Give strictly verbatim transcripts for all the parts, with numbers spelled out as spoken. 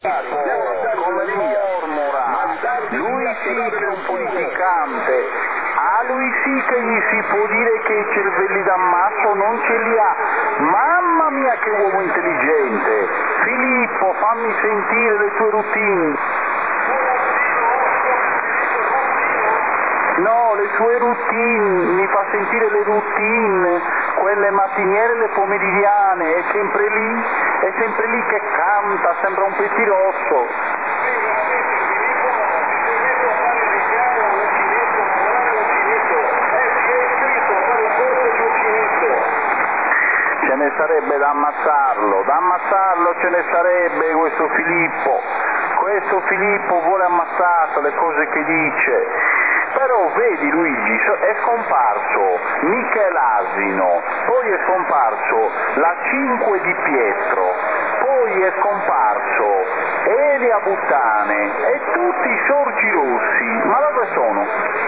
come mormora, lui sì che è un politicante, a lui sì che gli si può dire che i cervelli d'ammasso non ce li ha. Mamma mia che uomo intelligente! Filippo, fammi sentire le tue routine. No, le sue routine, mi fa sentire le routine, quelle mattiniere e le pomeridiane, è sempre lì, è sempre lì che canta, sembra un pettirosso. Ce ne sarebbe da ammazzarlo, da ammazzarlo ce ne sarebbe questo Filippo, questo Filippo vuole ammazzarlo, le cose che dice. Però vedi Luigi, è scomparso Michelasino, poi è scomparso la cinque di Pietro, poi è scomparso Elia Buttane e tutti i sorgi rossi, ma dove sono?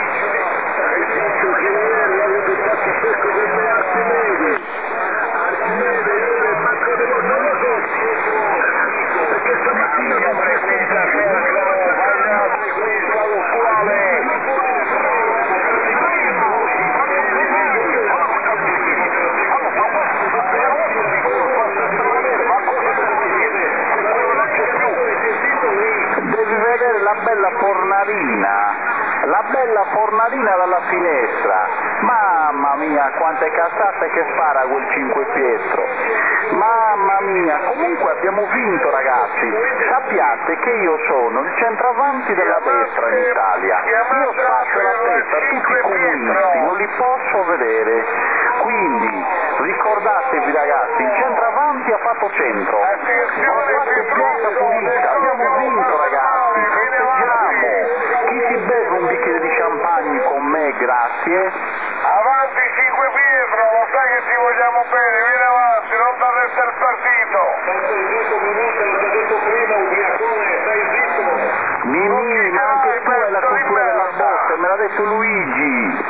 Devi vedere la bella fornarina, la bella fornarina dalla finestra, mamma mia quante cazzate che spara quel cinque Pietro, mamma mia, comunque abbiamo vinto ragazzi, sappiate che io sono il centravanti della destra in Italia, io spaccio la testa a tutti i comunisti, non li posso vedere, quindi ricordatevi ragazzi, il centravanti ha fatto centro, ha fatto piazza pulita, abbiamo vinto ragazzi, festeggiamo, chi si beve un bicchiere di champagne con me, grazie. Avanti cinque Pietro, lo sai che ti vogliamo bene, vieni avanti, non t'arresta il partito. Tanto il giusto minuto, l'ho detto prima, ubriacone, stai zitto. Mimì, ma anche tu hai la cultura della botte, me l'ha detto Luigi.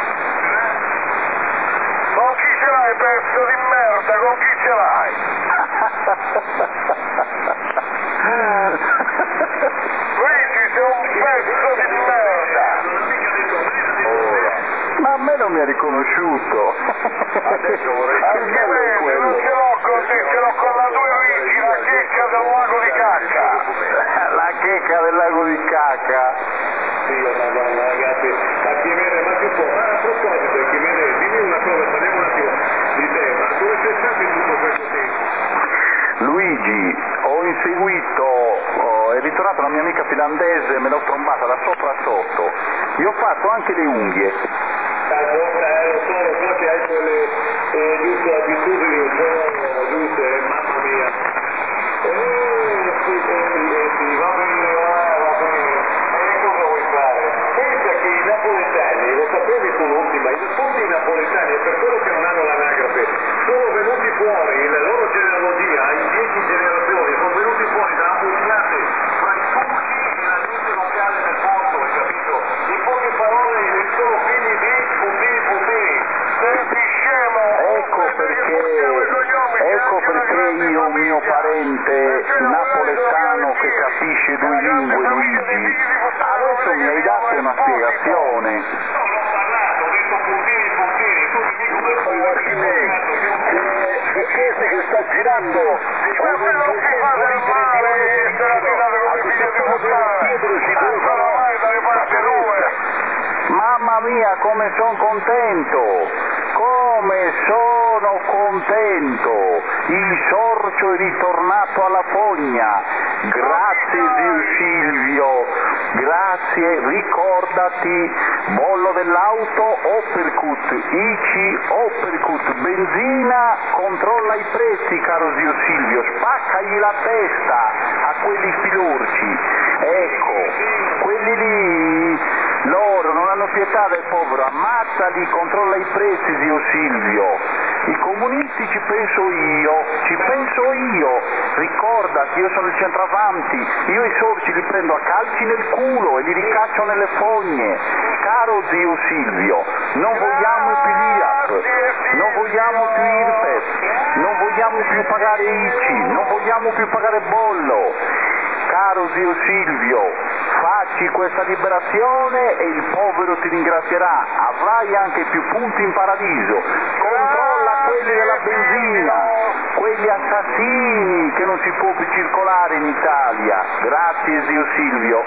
Con chi ce l'hai, pezzo di merda, con chi ce l'hai? Luigi, sei un pezzo di merda. Ma a me non mi ha riconosciuto. Adesso vorrei anche me, non ce l'ho con te, ce l'ho con la tua Luigi, la checca del lago di cacca. La checca del lago di cacca. Sì, madonna ragazzi, a Chiemene, ma si può, ma a proposito Chiemene, dimmi una cosa, parliamo un attimo di te, ma dove sei stato in tutto questo tempo? Luigi, ho inseguito, oh, è ritornata una mia amica finlandese, me l'ho trombata da sopra a sotto, gli ho fatto anche le unghie. Eh, lo so, lo so che hai quelle eh, giuste abitudini un po' giuste, mamma mia. Eh, sì, eh, sì, va bene, va, va bene. E cosa vuoi fare? Pensa che i napoletani, lo sapevi tu l'ultima, tutti i napoletani, e per quello che non hanno l'anagrafe, sono venuti fuori, la loro genealogia, in dieci generazioni, sono venuti fuori da ammucchiate fra i turchi e la gente locale del porto, hai capito? In poche parole, sono figli di puntini puntini. Senti scemo! Ecco perché, ecco perché io, un mio parente napoletano che capisce due lingue, Luigi, adesso mi hai dato una spiegazione. Non ho parlato, ho detto puntini puntini, tu mi dico che poi guardi me, che che sta girando, ma quello non si fa del male, se la tirate come figlio di puttana, non sarà mai dalle parti due. Mamma mia, come sono contento, come sono contento, il sorcio è ritornato alla fogna, grazie zio Silvio, grazie, ricordati, bollo dell'auto, Oppercut, I C I, Oppercut, benzina, controlla i prezzi caro zio Silvio, spaccagli la testa a quelli filorci, ecco, quelli lì, loro non hanno pietà del povero, ammazzali, controlla i prezzi zio Silvio, i comunisti ci penso io, ci penso io, ricordati, io sono il centravanti, io i sorci li prendo a calci nel culo e li ricaccio nelle fogne, caro zio Silvio, non vogliamo più l'I A P, non vogliamo più I R P E F, non vogliamo più pagare I C I, non vogliamo più pagare bollo, caro caro zio Silvio, facci questa liberazione e il povero ti ringrazierà, avrai anche più punti in paradiso, controlla quelli della benzina, quegli assassini che non si può più circolare in Italia. Grazie zio Silvio.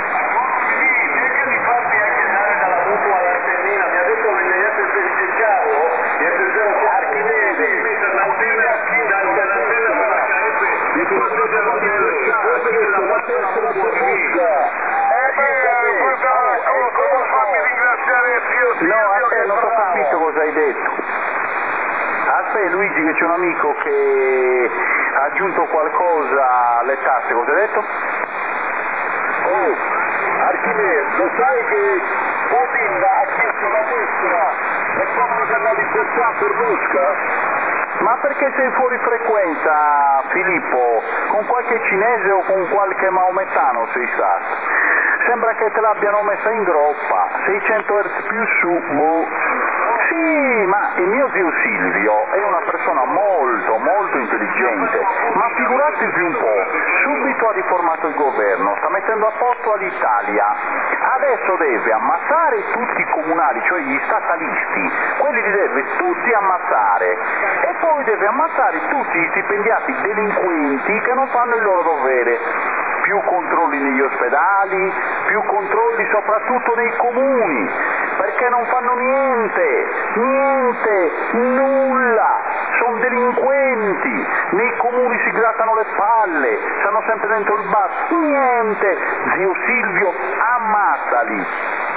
No, a te non ho capito cosa hai detto. A te Luigi, che c'è un amico che ha aggiunto qualcosa alle tasse, cosa hai detto? Oh, Archimede, lo sai che Putin ha chiesto la destra e come per la libertà per Mosca? Ma perché sei fuori frequenza, Filippo? Con qualche cinese o con qualche maometano sei stato? Sembra che te l'abbiano messa in groppa, seicento hertz più su, boh. Sì, ma il mio zio Silvio è una persona molto, molto intelligente, ma figuratevi un po', subito ha riformato il governo, sta mettendo a posto l'Italia, adesso deve ammazzare tutti i comunali, cioè gli statalisti, quelli li deve tutti ammazzare, e poi deve ammazzare tutti gli stipendiati delinquenti che non fanno il loro dovere. Più controlli negli ospedali, più controlli soprattutto nei comuni, perché non fanno niente, niente, nulla, sono delinquenti, nei comuni si grattano le palle, stanno sempre dentro il bar, niente, zio Silvio, ammazzali.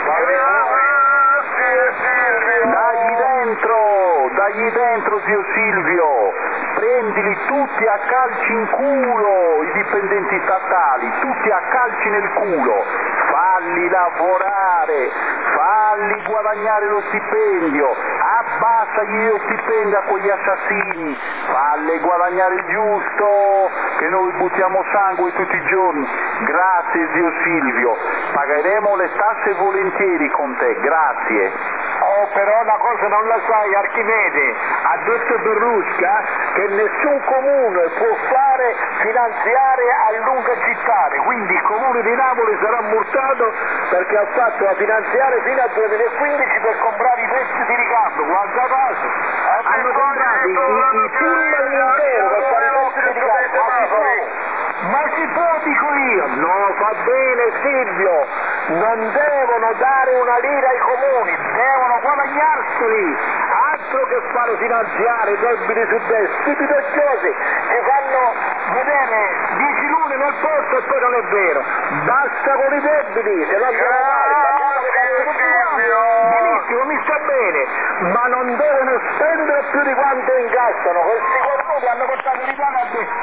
Dagli dentro, dagli dentro zio Silvio, prendili tutti a calci in culo, i dipendenti statali, tutti a calci nel culo, falli lavorare, falli guadagnare lo stipendio, abbassagli lo stipendio a quegli assassini, falli guadagnare il giusto, che noi buttiamo sangue tutti i giorni. Grazie zio Silvio, pagheremo le tasse volentieri con te, grazie. Oh, però una cosa non la sai, Archimede, ha detto Berlusca che nessun comune può fare finanziare a lunga città, quindi il comune di Napoli sarà multato perché ha fatto la finanziaria fino al duemilaquindici per comprare i pezzi di ricambio, guarda caso, hanno comprato i, i, i pullman intero per fare i pezzi di ricambio. Ma si può, dico io, no, fa bene Silvio, non devono dare una lira ai comuni, devono guadagnarseli, altro che fare finanziare debiti su destra, stupide cose che fanno vedere dieci lune nel posto e poi non è vero, basta con i debiti, se no siamo male, benissimo, mi sta bene, ma non devono spendere più di quanto incassano, questi cornuti hanno portato l'Italia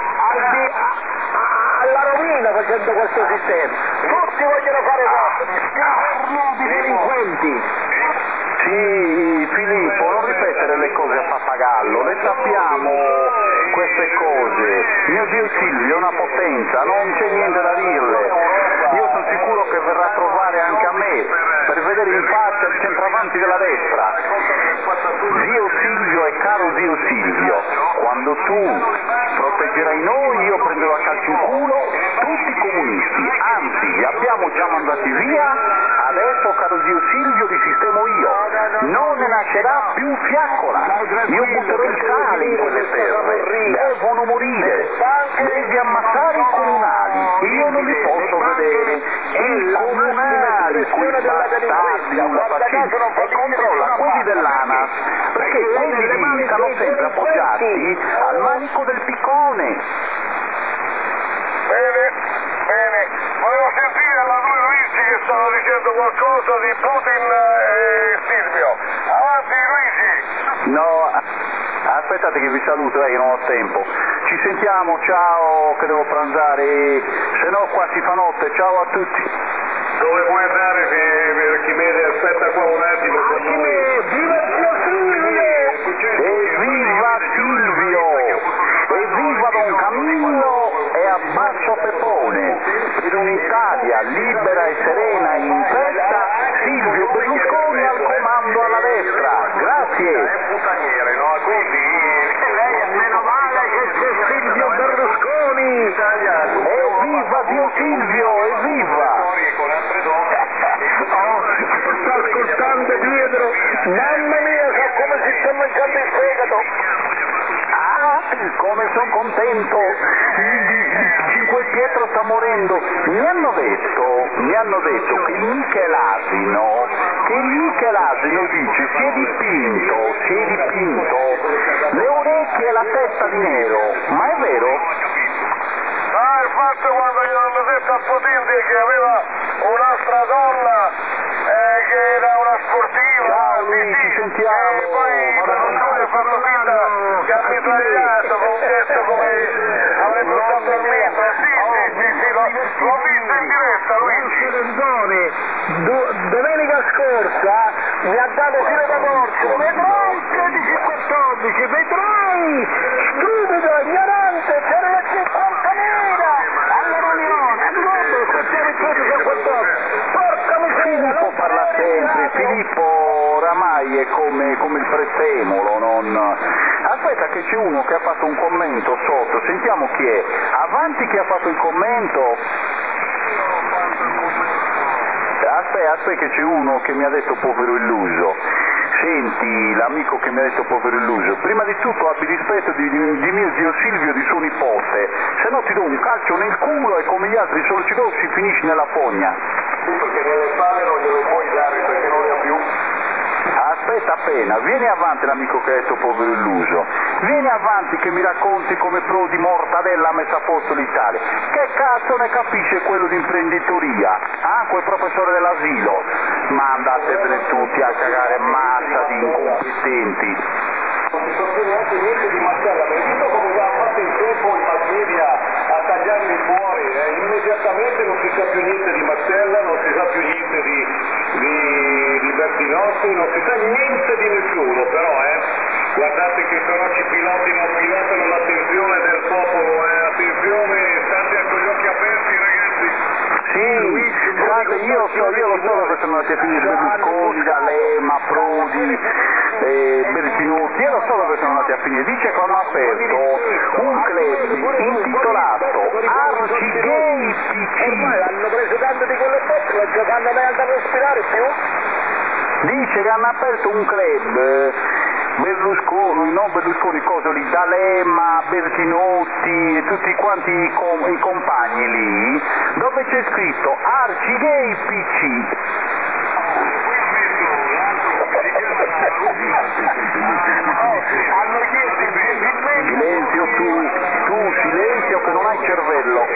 alla rovina facendo questo sistema, tutti vogliono fare cornuti, delinquenti. Sì, Filippo, non ripetere le cose a pappagallo, le sappiamo queste cose. Mio zio Silvio è una potenza, non c'è niente da dirle. Io sono sicuro che verrà a trovare anche a me, per vedere in faccia il centravanti della destra. Zio Silvio e caro zio Silvio, quando tu proteggerai noi, io prenderò a calcio in culo tutti i comunisti, anzi, li abbiamo già mandati via, adesso caro zio Silvio li sistemo io. Non ne nascerà più fiaccola, io butterò il sale in quelle terre, devono morire, devi ammazzare i comunali, io non li posso vedere, i comunali, quei bastardi, e controlla quelli dell'ANAS, perché quelli lì stanno sempre appoggiati al manico del piccone. Bene, bene, volevo sentire la due Luigi che stava dicendo qualcosa di Putin e Silvio. Avanti Luigi! No, aspettate che vi saluto, eh, che non ho tempo. Ci sentiamo, ciao, che devo pranzare, se no qua si fa notte, ciao a tutti. Dove puoi andare, Archimede? Aspetta qua un attimo con noi. Viva Silvio! Evviva Silvio! Evviva Don Camillo e abbasso Pepone! Per un'Italia libera e serena e in festa, Silvio Berlusconi al comando alla destra. Grazie! È puttaniere, no? Quindi meno male che c'è Silvio Berlusconi! Evviva Dio Silvio! quando mi hanno detto, mi hanno detto che il Michelasino, che il Michelasino dice si è dipinto, si è dipinto le orecchie e la testa di nero, ma è vero? Ah, il fatto quando gli hanno detto a Potente che aveva un'altra donna, eh, che era una sportiva, Ciao sì, Luigi, sì, ci sentiamo. e poi Berlusconi ha fatto finta che ha mitragliato con un gesto come avrebbe usato il mitra, sì, sì, sì, sì, l'ho, l'ho visto in diretta, Luigi. Rendone, do- domenica scorsa mi ha dato filo da morte, vedrai il tredici quattordici, vedrai, stupido, ignorante, c'era la cinquantamila alla riunione, ricordo, ascoltiamo il tredici quattordici, porca miseria, Filippo parla sempre, Filippo oramai è come, come il prezzemolo, non... Aspetta che c'è uno che ha fatto un commento sotto, sentiamo chi è. Avanti chi ha fatto il commento? Aspetta, aspetta che c'è uno che mi ha detto povero illuso. Senti, l'amico che mi ha detto povero illuso, prima di tutto abbi rispetto di, di, di mio zio Silvio e di suo nipote, se no ti do un calcio nel culo e come gli altri sorci rossi finisci nella fogna. Perché nelle spalle non glielo puoi dare perché non ne ha più. Aspetta appena, vieni avanti l'amico che ha detto povero illuso, vieni avanti che mi racconti come Prodi Mortadella ha messo a posto l'Italia, che cazzo ne capisce quello di imprenditoria? Ah, quel professore dell'asilo? Ma andatevene tutti a cagare, massa di incompetenti. Non si sostiene neanche niente di Marcella, ma hai visto come ha fatto in tempo il mass media a tagliarli fuori, eh? Immediatamente non si sa più niente di Marcella, non si sa più niente di, di, di Bertinotti, non si sa niente di nessuno, però eh, guardate che però ci pilotino, pilotano l'attenzione del popolo, eh? Attenzione, state con gli occhi aperti ragazzi. Sì, guarda, io so, io lo so dove sono andati a finire Berlusconi, D'Alema, Prodi, eh, Bertinotti, io lo so dove sono andati a finire, dice che hanno aperto un club intitolato Arcigay P C. hanno preso tanto di quelle botte, non giocando mai andare a respirare più? Dice che hanno aperto un club, eh, Berlusconi, non Berlusconi, cosa lì, D'Alema, Bertinotti e tutti quanti i, com- i compagni lì, dove c'è scritto Arcigay P C. Silenzio tu, tu silenzio che non hai cervello.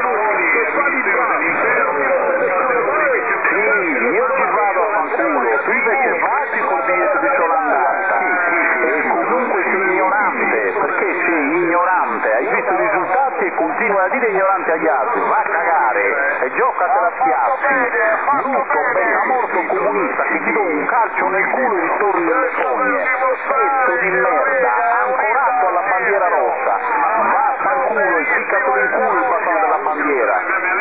Sì, io ci vado a fanculo, tu invece vatti col biglietto di sola andata. E comunque sei ignorante, perché sei ignorante, hai visto i risultati e continui a dire ignorante agli altri, va a cagare e giocatela a schiaffi. Brutto, bella morto comunista che ti do un calcio nel culo e ritorni nelle fogne. Pezzo di merda, ancorato alla bandiera rossa, va a fanculo e ficcatelo in culo il bastone della bandiera.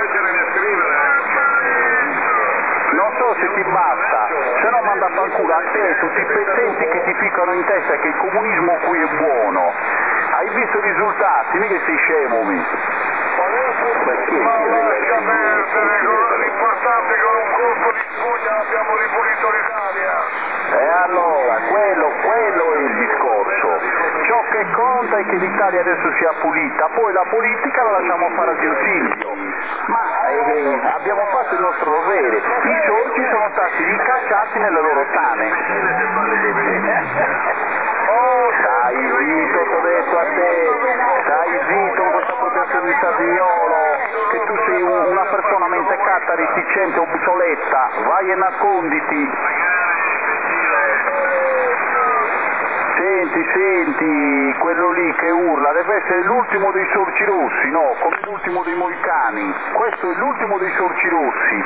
Non so se ti basta, se no manda a fanculo a te tutti i pezzenti che ti ficcano in testa che il comunismo qui è buono. Hai visto i risultati, mica sei scemo, mi. Perché? L'importante è che con un colpo di spugna abbiamo ripulito l'Italia. E allora, quello, quello è il discorso. Ciò che conta è che l'Italia adesso sia pulita, poi la politica la lasciamo fare a Dio Silvio. Ma eh, abbiamo fatto il nostro dovere, i sorci sono stati ricacciati nelle loro tane. Oh, stai zitto, t'ho detto a te, stai zitto con questa protezionista Vignolo, che tu sei un, una persona mentecata, reticente, obsoleta, vai e nasconditi. Senti, senti, quello lì che urla, deve essere l'ultimo dei sorci rossi, no, come l'ultimo dei moicani, questo è l'ultimo dei sorci rossi.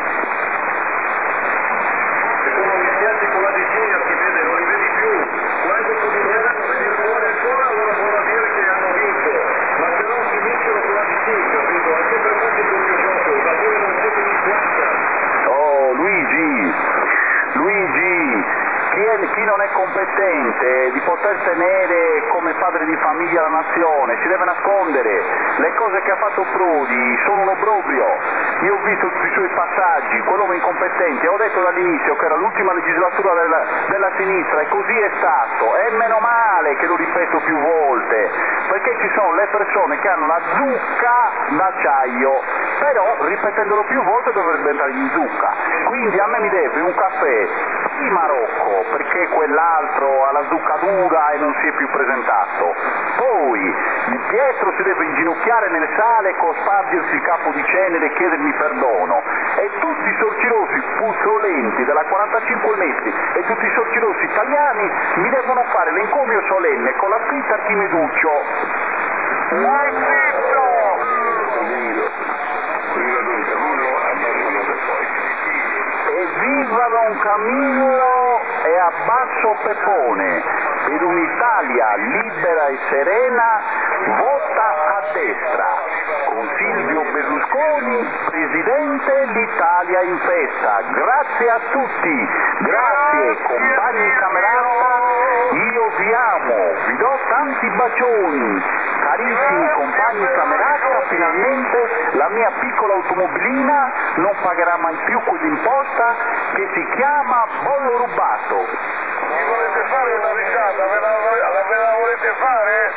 Sono iniziati con la vigilia, si vede, non li vedi più. Quando cominceranno a venire fuori ancora, allora vorrà dire che hanno vinto. Ma se non si vincono con la vigilia, capito? Anche per me è doppio gioco, da voi non siete iniziati. Oh, Luigi, Luigi, chi, è, chi non è competente di poter tenere come padre di famiglia la nazione, si deve nascondere. Le cose che ha fatto Prodi sono un obbrobrio. Io ho visto tutti i suoi passaggi, quell'uomo incompetente, ho detto dall'inizio che era l'ultima legislatura della, della sinistra e così è stato, e meno male che lo ripeto più volte, perché ci sono le persone che hanno la zucca d'acciaio però ripetendolo più volte dovrebbe entrare in zucca, quindi a me mi deve un caffè prima Rocco, perché quell'altro ha la zucca dura e non si è più presentato, poi Pietro si deve inginocchiare nelle sale, cospargersi il capo di cenere e chiedermi perdono, e tutti i sorcirossi puzzolenti della quarantacinque metri e tutti i sorcirossi italiani mi devono fare l'encomio solenne con la scritta Archimeduccio. Dai zitto! Evviva Don Camillo e abbasso Pepone, per un'Italia libera e serena, vota a destra, con Silvio Berlusconi, Presidente, l'Italia in festa. Grazie a tutti, grazie compagni camerata, io vi amo, vi do tanti bacioni, carissimi compagni camerata, finalmente la mia piccola automobilina non pagherà mai più quell'imposta che si chiama bollo rubato. Mi volete fare una risata? Ve la, la, ve la volete fare?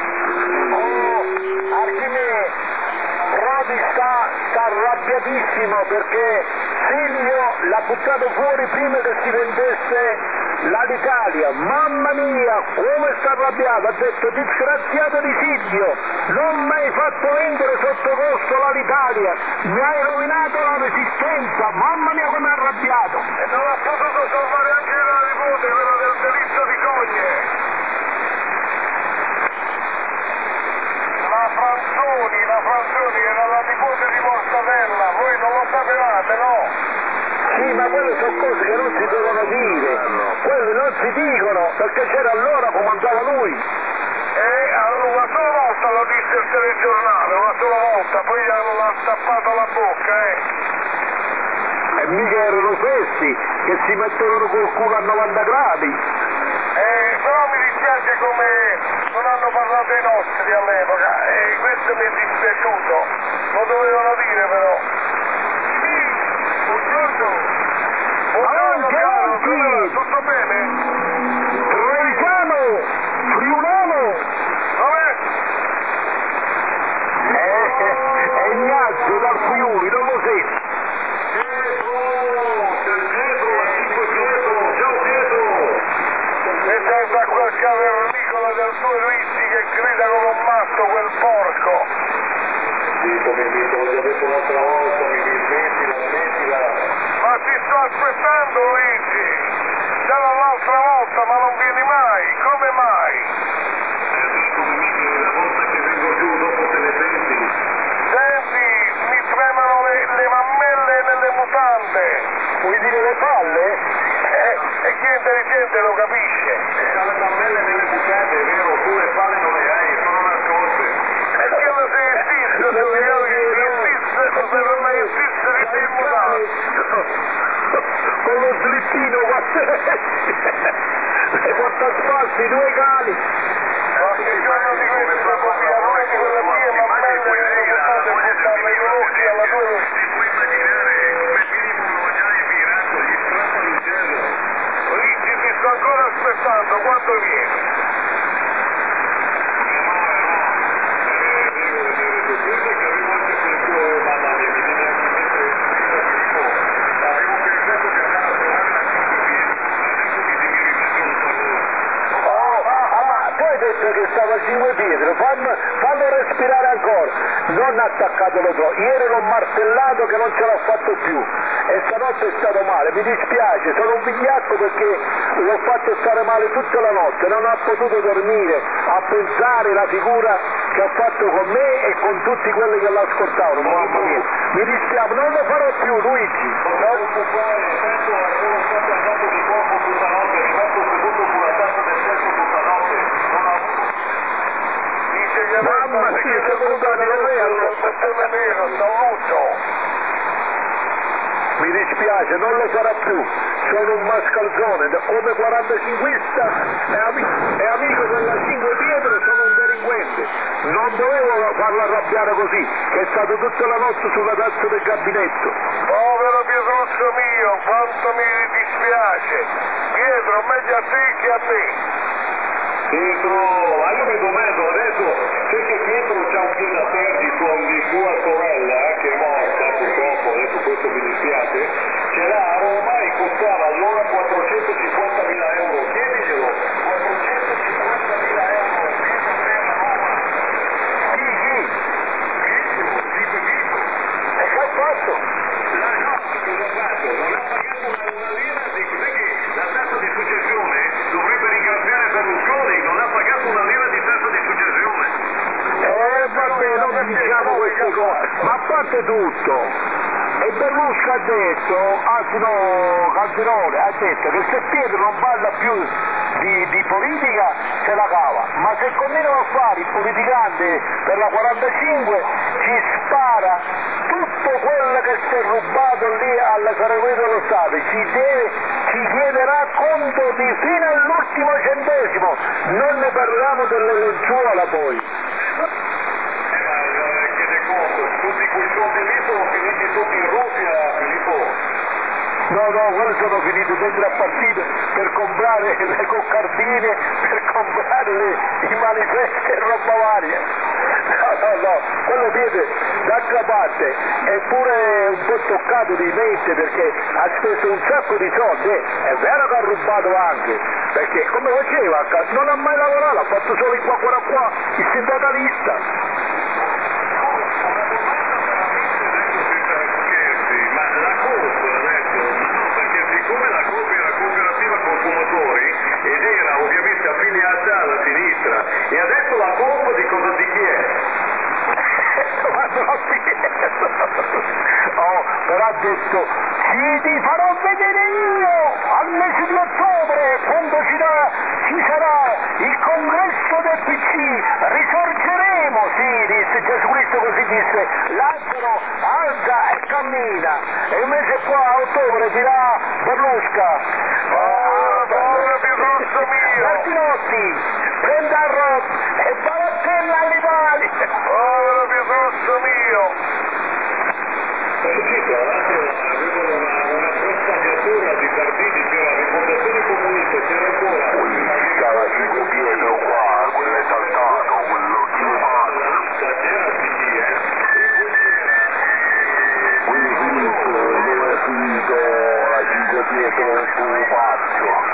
Oh, Archimè, Prodi sta, sta arrabbiatissimo perché Silvio l'ha buttato fuori prima che si vendesse l'Alitalia. Mamma mia, come sta arrabbiato, ha detto disgraziato di Silvio, non mi hai fatto vendere sotto costo l'Alitalia, mi hai rovinato la resistenza, mamma mia come è arrabbiato. E non ha potuto salvare anche la nipote, quella del delitto di Cogne. La Franzoni, la Franzoni era la nipote di Mortadella, voi non lo sapevate, no? Sì, ma quelle sono cose che non si devono dire, quelle non si dicono, perché c'era allora come andava lui. E allora, una sola volta lo disse il telegiornale, una sola volta, poi gli hanno stappato la bocca, eh. E mica erano questi che si mettevano col culo a novanta gradi. Eh, però mi dispiace come non hanno parlato i nostri all'epoca, e questo mi è dispiaciuto, lo dovevano dire però. Buongiorno! Buongiorno caro, come va? Tutto bene? Trevisano! Friulano! Dov'è? Eh, è Ignazio dal Friuli, non lo senti? E senza quel cavernicola del tuo Luigi che grida come un matto quel porco! Sì, come dico, l'ho detto l'altra volta, mi smettila, smettila. Ma ti sto aspettando Luigi! Già l'altra volta, ma non vieni mai, come mai? La volta che vengo giù dopo te le senti. Senti, mi tremano le, le mammelle nelle mutande. Vuoi dire le palle? Eh, e chi è intelligente lo capisce. E tra le mammelle nelle mutande, è vero, tu le palle non le hai, sono nascoste. E che lo sei stisse, se le hai stisse, non serve mai stisse di te mutande. Con lo slittino, guarda, e porta a spazi due cali. Qualche giorno di questo via, non è che quella mia mammelle nelle mutande buttarle i colossi alla tua. Ti puoi immaginare come Filippo già è mirato, gli strappano il cielo. Luigi, ti sto ancora aspettando, quando vieni? Che stava a cinque piedi, fallo, fallo respirare ancora, non attaccatelo troppo, ieri l'ho martellato che non ce l'ho fatto più e stanotte è stato male, mi dispiace, sono un vigliacco perché l'ho fatto stare male tutta la notte, non ha potuto dormire a pensare la figura che ha fatto con me e con tutti quelli che l'ascoltavano, mamma mia, mi dispiace, non lo farò più Luigi. Non occupare, penso sono stato andato di corpo tutta notte, è stato seduto sulla tazza del tetto tutta notte, non ha avuto. Dice che mamma si è venuta a dire al settore nero, saluto. Mi dispiace, non lo farà più, sono un mascalzone, come quarantacinquista e, ami- e amico della Cinque Pietre, sono un delinquente. Non dovevo farlo arrabbiare così, che è stato tutta la notte sulla tazza del gabinetto. Povero Pietruccio mio, quanto mi dispiace. Pietro, meglio a te che a te. Pietro, ma io mi domando adesso, se che Pietro c'ha un piede a terra con di sua sorella, eh, che è morta. fatto? La no, cosa ha fatto? Non ha pagato una, una lira di cos'è che la tassa di successione dovrebbe ringraziare Berlusconi, non ha pagato una lira di tassa di successione. Eh vabbè, non diciamo queste cose, ma a parte tutto, e Berlusconi ha detto, anzi no, Calderone ha detto che se Pietro non parla più di, di politica se la cava, ma se continuano a fare il politicante per la quarantacinque ci spara tutto quello che si è rubato lì alla Segreteria dello Stato, ci, deve, ci chiederà conto di fino all'ultimo centesimo, non ne parliamo delle lenzuola poi. Tutti quei soldi lì sono finiti tutti in Russia, Filippo. No, no, quelli sono finiti dentro a partite per comprare le coccardine, per comprare le, i manifesti e roba varia. No, no, no, quello siete d'altra parte è pure un po' toccato di mente perché ha speso un sacco di soldi, eh. È vero che ha rubato anche, perché come faceva? Non ha mai lavorato, ha fatto solo il qua qua qua, il sindacalista. Ed era ovviamente affiliata alla sinistra e adesso la colpa di cosa di chi è? Ma non si oh, però ha detto ci ti farò vedere io al mese di ottobre quando ci, da, ci sarà il congresso del P C, risorgeremo, sì, disse Gesù Cristo, così disse, Lazzaro alza e cammina, e invece qua a ottobre dirà Berlusca. Oh, povero Pietro mio! Martinotti, prenda a roba e barattella alle mani! Povero Pietro mio! Sì, tra l'altro avevano una, una propaganda di partiti, c'era la Rifondazione Comunista, c'era ancora... Qui stava Chico Pietro qua, quello esaltato, quello chiumato. La lista c'era di chi, eh? Qui finito, dove è finito la Chico Pietro sul pazzo.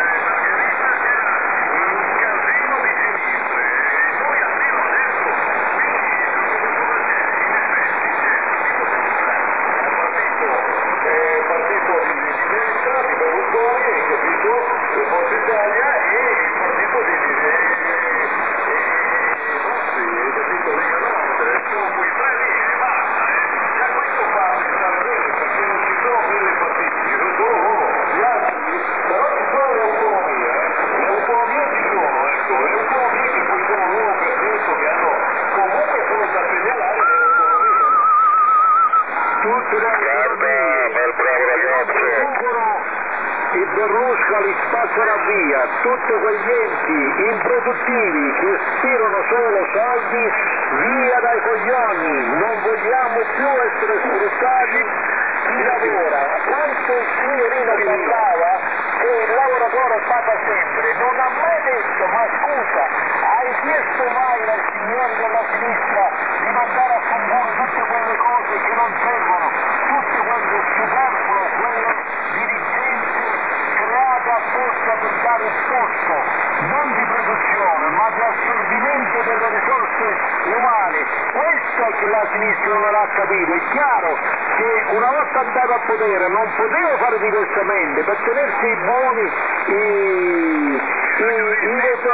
Il Berlusconi li spazzerà via, tutti quegli enti improduttivi che spirano solo soldi, via dai coglioni, non vogliamo più essere sfruttati, chi lavora. Quanto il signorino parlava che il lavoratore paga sempre, non ha mai detto, ma scusa, hai chiesto mai ai signori della sinistra di mandare a fungare tutte quelle cose che non servono, tutte quelle superfluo, quelle dirigenze create apposta per dare scosso, non di produzione, ma di assorbimento delle risorse umane. Questo è che la sinistra non ha capito. È chiaro che una volta andato a potere non poteva fare diversamente, per tenersi buoni i, i, i,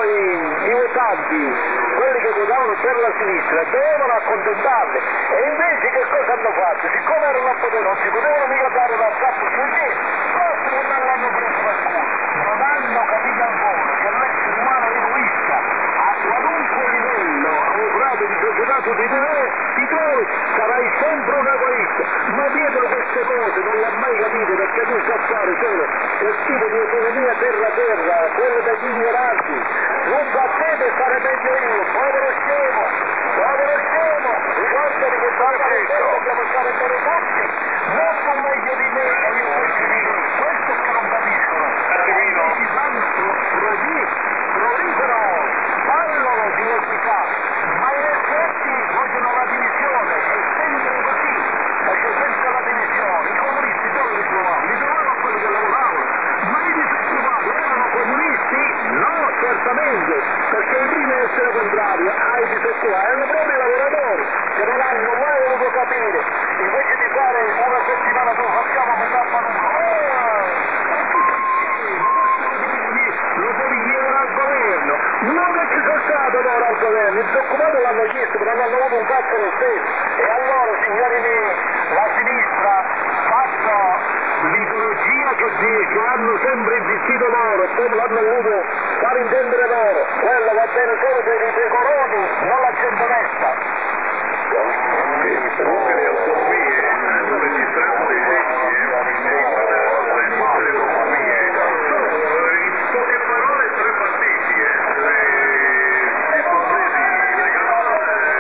i, i votanti, quelli che votavano per la sinistra, dovevano accontentarli. E invece che cosa hanno fatto? Siccome erano a potere non si potevano mica dare dal capo sui piedi, forse non l'hanno preso per culo. Non hanno capito ancora che l'essere umano è egoista, a qualunque livello, a un grado di società tu ti trovi, ti trovi, sarai sempre un egoista, ma dietro queste cose non le ha mai capite perché tu sa fare solo quel tipo di economia terra-terra, quello degli ignoranti, non battete e fare meglio io, povero scemo, povero scemo, ricordati che dobbiamo stare bene tutti, non hanno sempre insistito loro, come l'hanno voluto far intendere loro, quello va bene solo per i pecoroni, non la gente onesta. Tutte le autonomie hanno registrato dei segni in tutte le autonomie. In poche parole tre partiti, eh, compresi Lega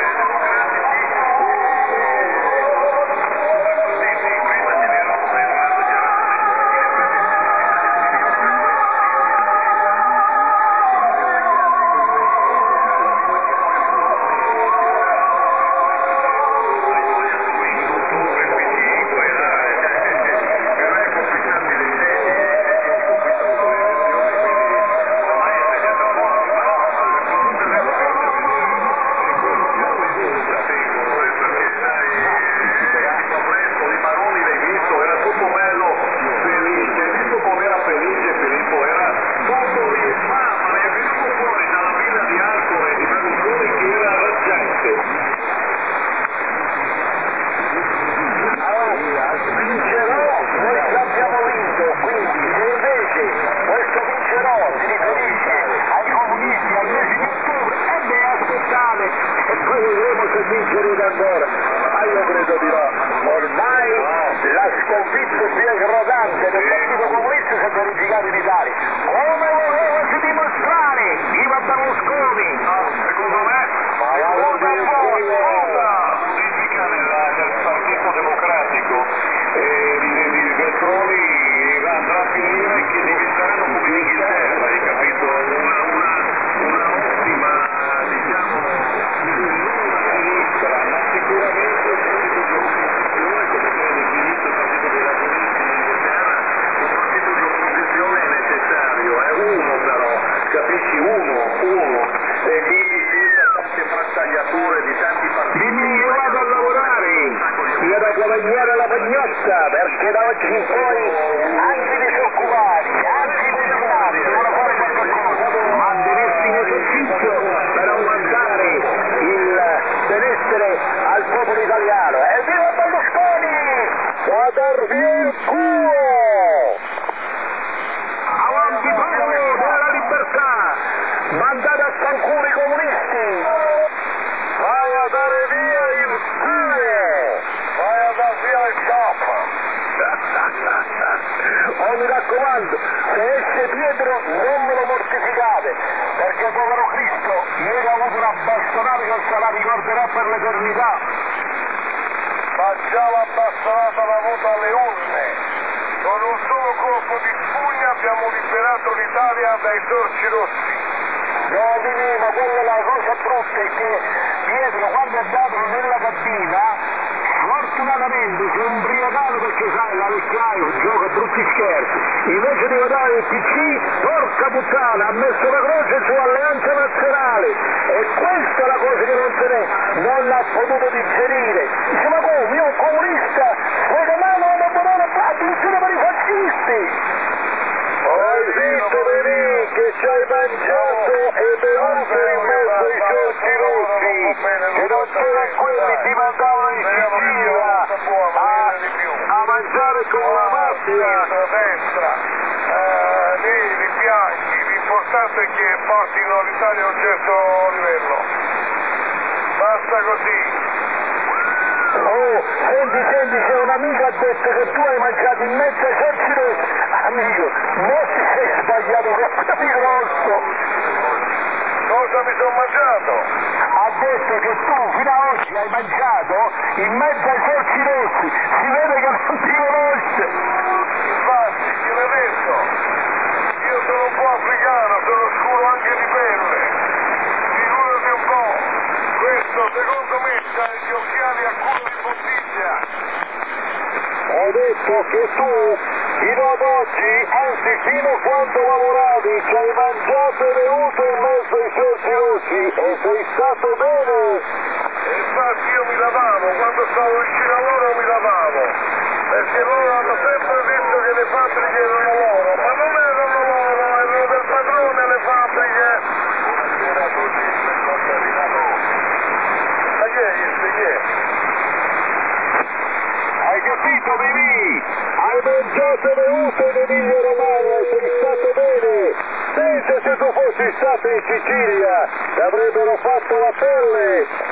ancora, ma io credo di no. Ormai la sconfitta più eclatante del Partito Comunista si è verificata in Italia. Come volevasi dimostrare? Viva Berlusconi! Secondo me, la politica del Partito Democratico e di Veltroni andrà a finire che diventeranno come l'Inghilterra, hai capito? Una, una, una ottima, diciamo, sinistra, ma sicuramente il partito di opposizione, come viene definito il partito dei laburisti in Inghilterra, un partito di opposizione è necessario, è uno però, capisci? Uno, uno, e quindi senza tante frastagliature di tanti partiti. Dimmi che vado a lavorare, io da guadagnare la pagnotta, perché da oggi in poi anche i disoccupati, anche i pensionati devono fare qualcosa, mantenersi in esercizio per aumentare il benessere al popolo italiano. E viva Berlusconi! Guardar via il culo! Avanti popolo della libertà! Mandate a fanculo i comunisti! Vai a dare via il culo! Vai a dare via il capo! Oh, mi raccomando, se esce Pietro non me lo mortificate, perché povero Cristo ieri ha avuto una bastonata che se la ricorderà per l'eternità. Ma già la bastonata l'ha avuta alle urne. Con un solo colpo di spugna abbiamo liberato l'Italia dai sorci rossi. No, Dini, ma quella è la cosa brutta, è che Pietro quando è andato nella cabina, fortunatamente si è imbriacato perché sai, la vecchiaia gioca a tutti scherzi, invece di votare il P C, porca puttana, ha messo la croce su Alleanza Nazionale, e questa è la cosa che non se ne non ha potuto digerire. Dice, ma come, io un comunista, poi mano non votare addirittura per i fascisti! Hai visto Benì che ci hai mangiato e bevuto in mezzo ai sorci rossi, che non c'erano quelli, ti mandavano in Sicilia a, a mangiare con la mafia. Destra, eh, lì li piangi, l'importante è che portino l'Italia a un certo livello. Basta così. Oh, senti, senti, c'è un amico ha detto che tu hai mangiato in mezzo ai sorci rossi. Amico, non ti sei sbagliato qualcosa di grosso. Cosa mi sono mangiato? Ha detto che tu fino ad oggi hai mangiato in mezzo ai sorci rossi. Si vede che non ti conosce. Infatti, chi l'ha detto? Io sono un po' africano, sono scuro anche di pelle. Figurati un po'. Questo secondo me c'ha gli occhiali a culo di bottiglia. Ho detto che tu fino ad oggi, anzi fino a quando lavoravi, ci hai mangiato e bevuto in mezzo ai sorci rossi e sei stato bene. E infatti io mi lavavo, quando stavo vicino a loro mi lavavo, perché loro hanno sempre detto che le fabbriche erano loro, ma non erano loro, erano del padrone le fabbriche. Buonasera a tutti, per forza di Nato. Ma chi è questo, chi è? Hai capito, Mimì? Hai mangiato e bevuto in Emilia Romagna in Sicilia, ti avrebbero fatto la pelle,